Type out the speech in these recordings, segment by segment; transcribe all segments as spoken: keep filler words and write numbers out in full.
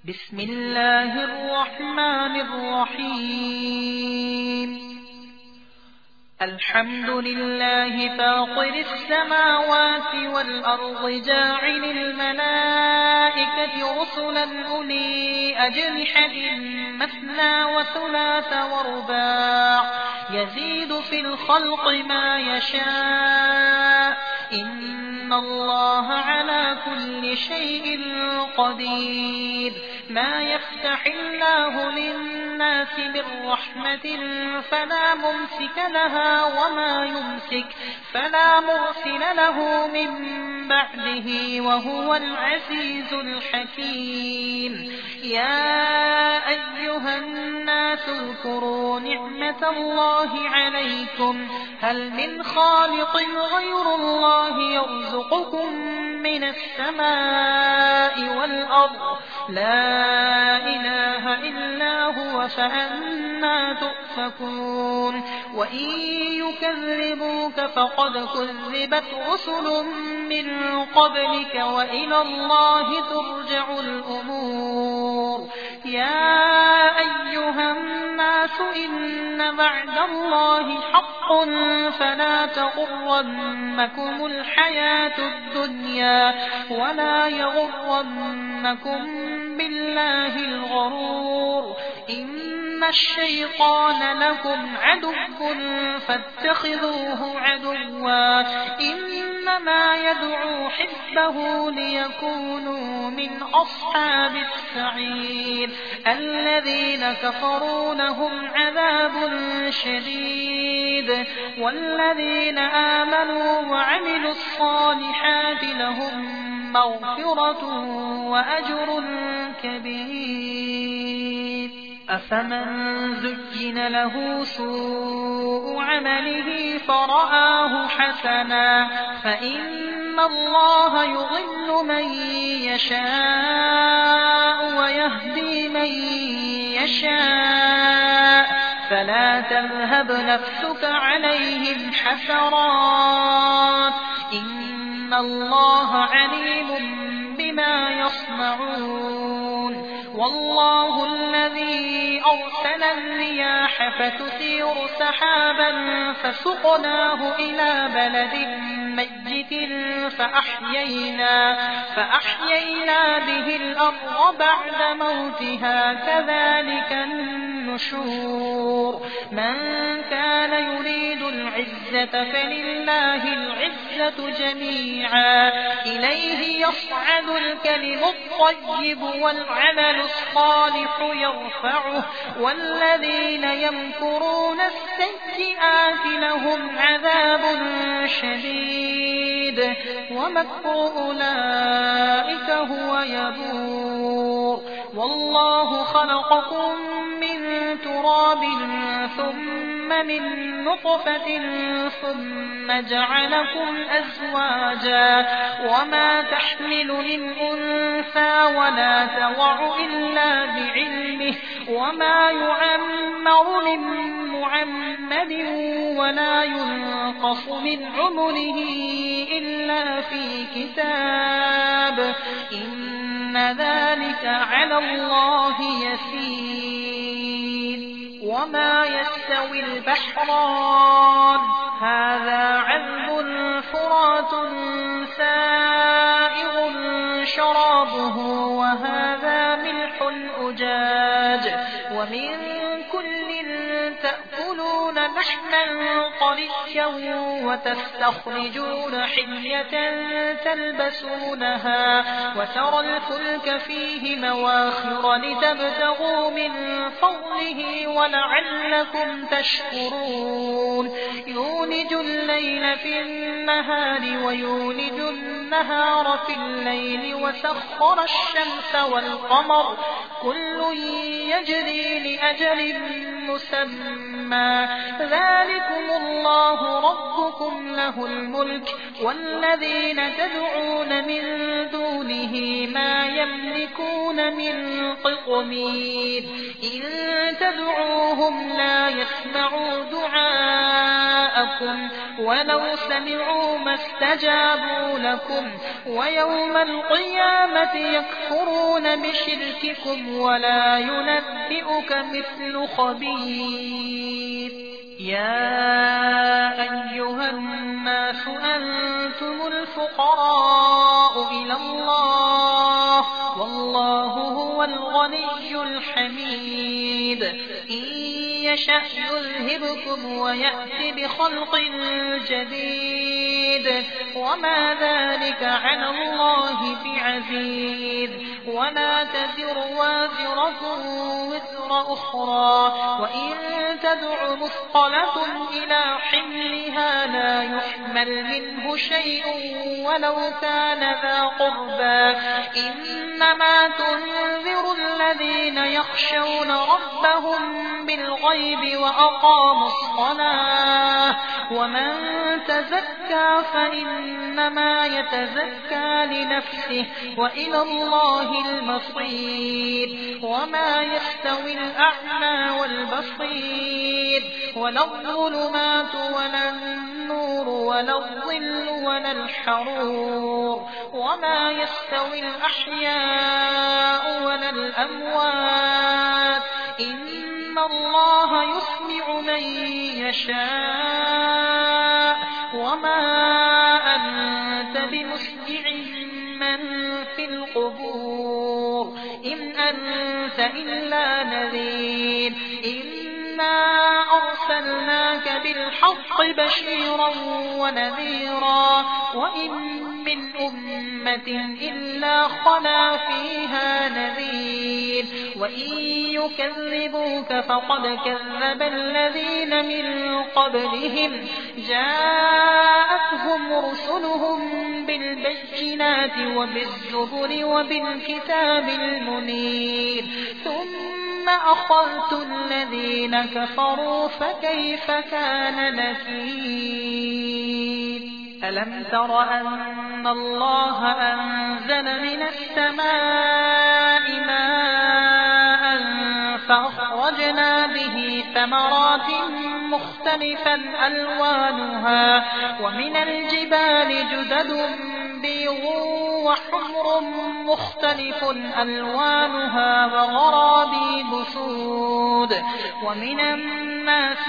بسم الله الرحمن الرحيم الحمد لله فاطر السماوات والأرض جاعل الملائكة رسلا أولي أجنحة مثنى وثلاث ورباع يزيد في الخلق ما يشاء إن الله على كل شيء قدير ما يفتح الله للناس من رحمة فلا ممسك لها وما يمسك فلا مرسل له من بعده وهو العزيز الحكيم يا أيها الناس اذكروا نعمة الله عليكم هل من خالق غير الله يرزقكم من السماء والأرض لا إله إلا هو فأنى تؤفكون وإن يكذبوك فقد كذبت رسل من قبلك وإلى الله ترجع الأمور يا أيها الناس إن وعد الله حق فلا تغرنكم الحياة الدنيا ولا يغرنكم بالله الغرور إن الشيطان لكم عدو فاتخذوه عدوا إنما يدعو حزبه ليكونوا من أصحاب السعير الذين كفروا لهم عذاب شديد والذين آمنوا وعملوا الصالحات لهم مغفرة وأجر كبير أفمن زين له سوء عمله فرآه حسنا فإن الله يضل من يشاء ويهدي من يشاء فلا تذهب نفسك عليهم حسرات إن الله عليم بما يصنعون والله الذي أرسل الرياح فتثير سحابا فسقناه إلى بلد ميت فأحيينا, فأحيينا به الأرض بعد موتها كذلك النشور من كان يريد العزة فلله العزة جميعا إليه يصعد الكلم الطيب والعمل الصالح يرفعه والذين يمكرون السيئات لهم عذاب شديد ومكر أولئك هو يبور والله خلقكم من تراب ثم من نطفة ثم جعلكم أزواجا وما تحمل من أنثى ولا تضع إلا بعلمه وما يعمر من معمد ولا ينقص من عمره إلا في كتاب إن ذلك على الله يسير وما يستوي البحران هذا عذب فرات سائغ شرابه وهذا ملح أجاج ومن كل تأكلون لحما طريا وتستخرجون حلية تلبسونها وترى الفلك فيه مواخر لتبتغوا من فضله ولعلكم تشكرون يولج الليل في النهار ويولج النهار في الليل وسخر الشمس والقمر كل يجري لأجل مسمى ذلكم الله ربكم له الملك والذين تدعون من دونه ما يملكون من قطمير إن تدعوهم لا يسمعوا دعاءكم ولو سمعوا ما استجابوا لكم ويوم القيامة يكفرون بشرككم ولا ينبئك مثل خبير يا أيها الناس أنتم الفقراء إلى الله والله هو الغني الحميد إن يشأ يذهبكم ويأتي بخلق جديد وما ذلك على الله بعزيز ولا تزر وازرة وزر أخرى وإن تدع مثقلة إلى حملها لا يحمل منه شيء ولو كان ذا قربى إنما تنذر الذين يخشون ربهم بالغيب وأقاموا الصلاة ومن تزكى فإنما يتزكى لنفسه وإلى الله المصير وما يستوي الأعمى والبصير ولا الظلمات ولا النور ولا الظل ولا الحرور وما يستوي الأحياء ولا الأموات إن الله يسمع من يشاء وما أنت بمسمع من في القبور إن أنت إلا نذير إنا أرسلناك بالحق بشيرا ونذيرا وإن من أمة إلا خلا فيها نذير وإن يكذبوك فقد كذب الذين من قبلهم جاءتهم رسلهم بالبينات وبالزبر وبالكتاب المنير ثم أخذت الذين كفروا فكيف كان نكير ألم تر أن الله أنزل من السماء ماء فأخرجنا به ثمرات مختلفا ألوانها ومن الجبال جدد بيض وحمر مختلف ألوانها وغرابيب سود ومن الناس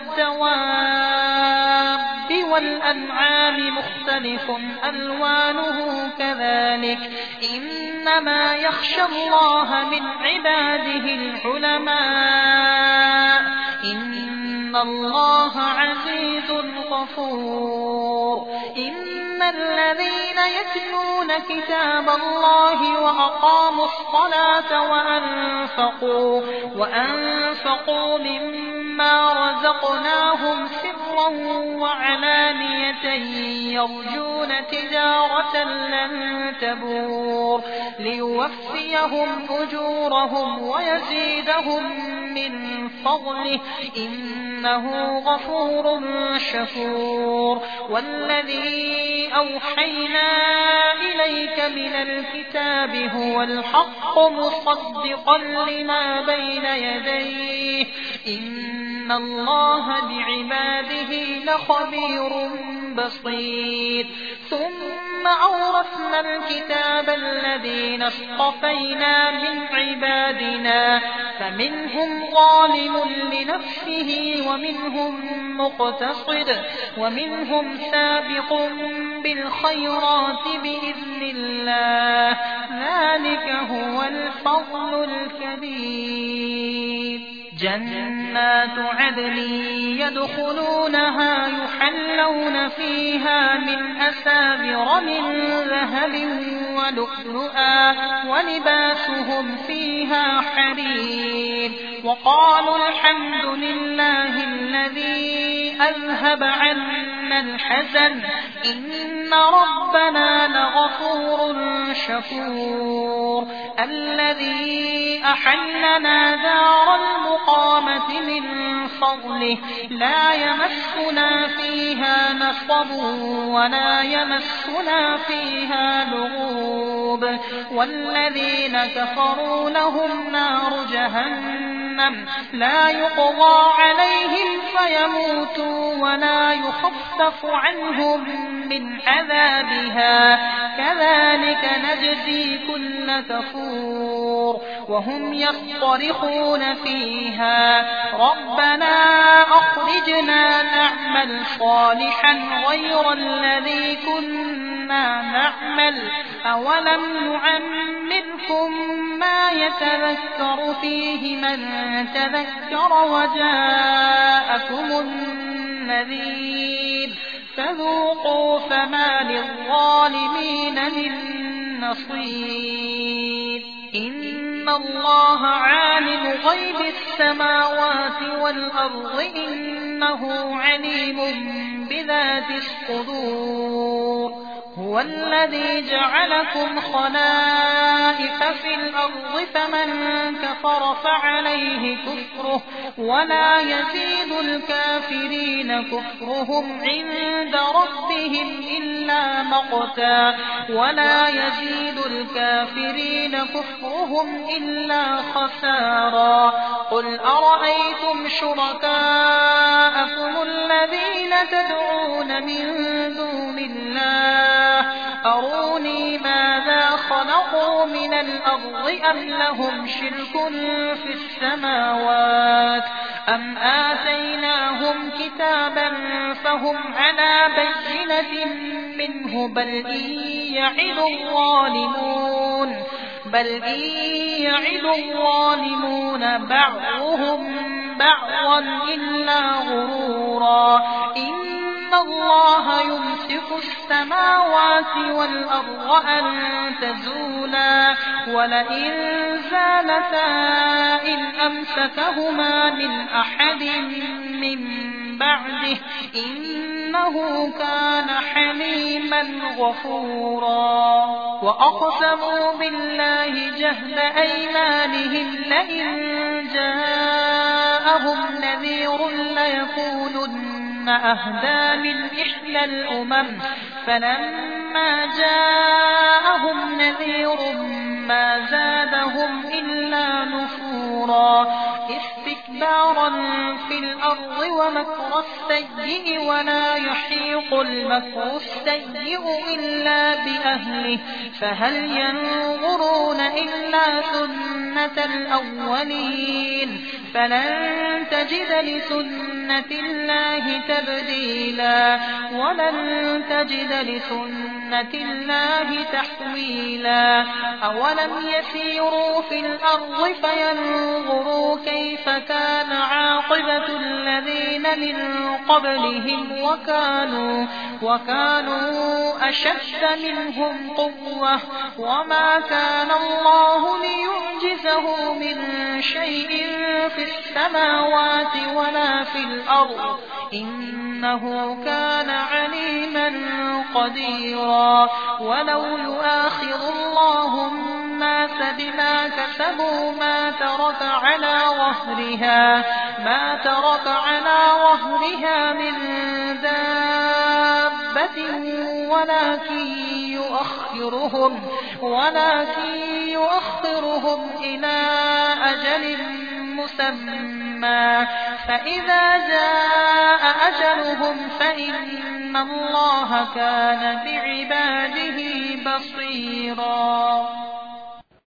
والدواب والأنعام مختلف ألوانه كذلك إنما يخشى الله من عباده العلماء إن الله عزيز غفور إن الذين يتلون كتاب الله وأقاموا الصلاة وأنفقوا, وأنفقوا مما رزقناهم سرا وعلانية يرجون تجارة لن تبور ليوفيهم أجورهم ويزيدهم من فضله إنه غفور شكور والذي أوحينا إليك من الكتاب هو الحق مصدقا لما بين يديه إن الله بعباده لخبير بصير ثم أورثنا الكتاب الذين اصطفينا من عبادنا فمنهم ظالم لنفسه ومنهم مقتصد ومنهم سابق بالخيرات بإذن الله ذلك هو الفضل الكبير جنات عدن يدخلونها يحلون فيها من أساور من ذهب ولؤلؤا ولباسهم فيها حرير وقالوا الحمد لله الذي أذهب عنا الحزن إن ربنا لغفور شكور الذي أحلنا دار المقامة من فضله لا يمسنا فيها نصب ولا يمسنا فيها لغوب والذين كفروا لهم نار جهنم لا يقضى عليهم فيموتوا ولا يخفف عنهم من عذابها كذلك نجزي كل كفور وهم يصطرخون فيها ربنا أخرجنا نعمل صالحا غير الذي كنا نعمل أولم نعمركم ما يتذكر فيه من تذكر وجاءكم النذير فذوقوا فما للظالمين من نصير إن الله عالم غيب السماوات والأرض إنه عليم بذات الصدور هو الذي جعلكم خلائف في الأرض فمن كفر فعليه كفره ولا يزيد الكافرين كفرهم عند ربهم إلا مقتا ولا يزيد الكافرين كفرهم إلا خسارا قل أرأيتم شركاءكم الذين تدعون من دون الله أروني ماذا خلقوا من الأرض أم لهم شرك في السماوات أم آتيناهم كتابا فهم على بينة منه بل إن يعد الظالمون بل إن يعد الظالمون بعضهم بعضا إلا غرورا إن الله يمسك السماوات والأرض أن تزولا ولئن زالتا إن أمسكهما من أحد من بعده إنه كان حليما غفورا وأقسموا بالله جهد أيمانهم لئن جاءهم نذير ليكونن أهدى من إحدى الأمم فلما جاءهم نذير ما زادهم إلا نفورا استكبارا في الأرض ومكر السيء ولا يحيق المكر السيء إلا بأهله فهل ينظرون إلا سنة الأولين فلن تجد لسنة الله تبديلا ولن تجد لسنة الله تحويلا أولم يسيروا في الأرض فينظروا كيف كان عاقبة الذين من قبلهم وكانوا, وكانوا أشد منهم قوة وما كان الله ليعجزه من شيء في السماوات ولا في الأرض إنه كان عليما قديرا ولو يؤاخذ الله الناس بما كسبوا ما ترك على ظهرها ما ترك على ظهرها من دابة ولكن يؤخرهم ولكن يؤخرهم إلى أجل مسمى فإذا جاء أجلهم فإن الله كان بعباده بصيرا.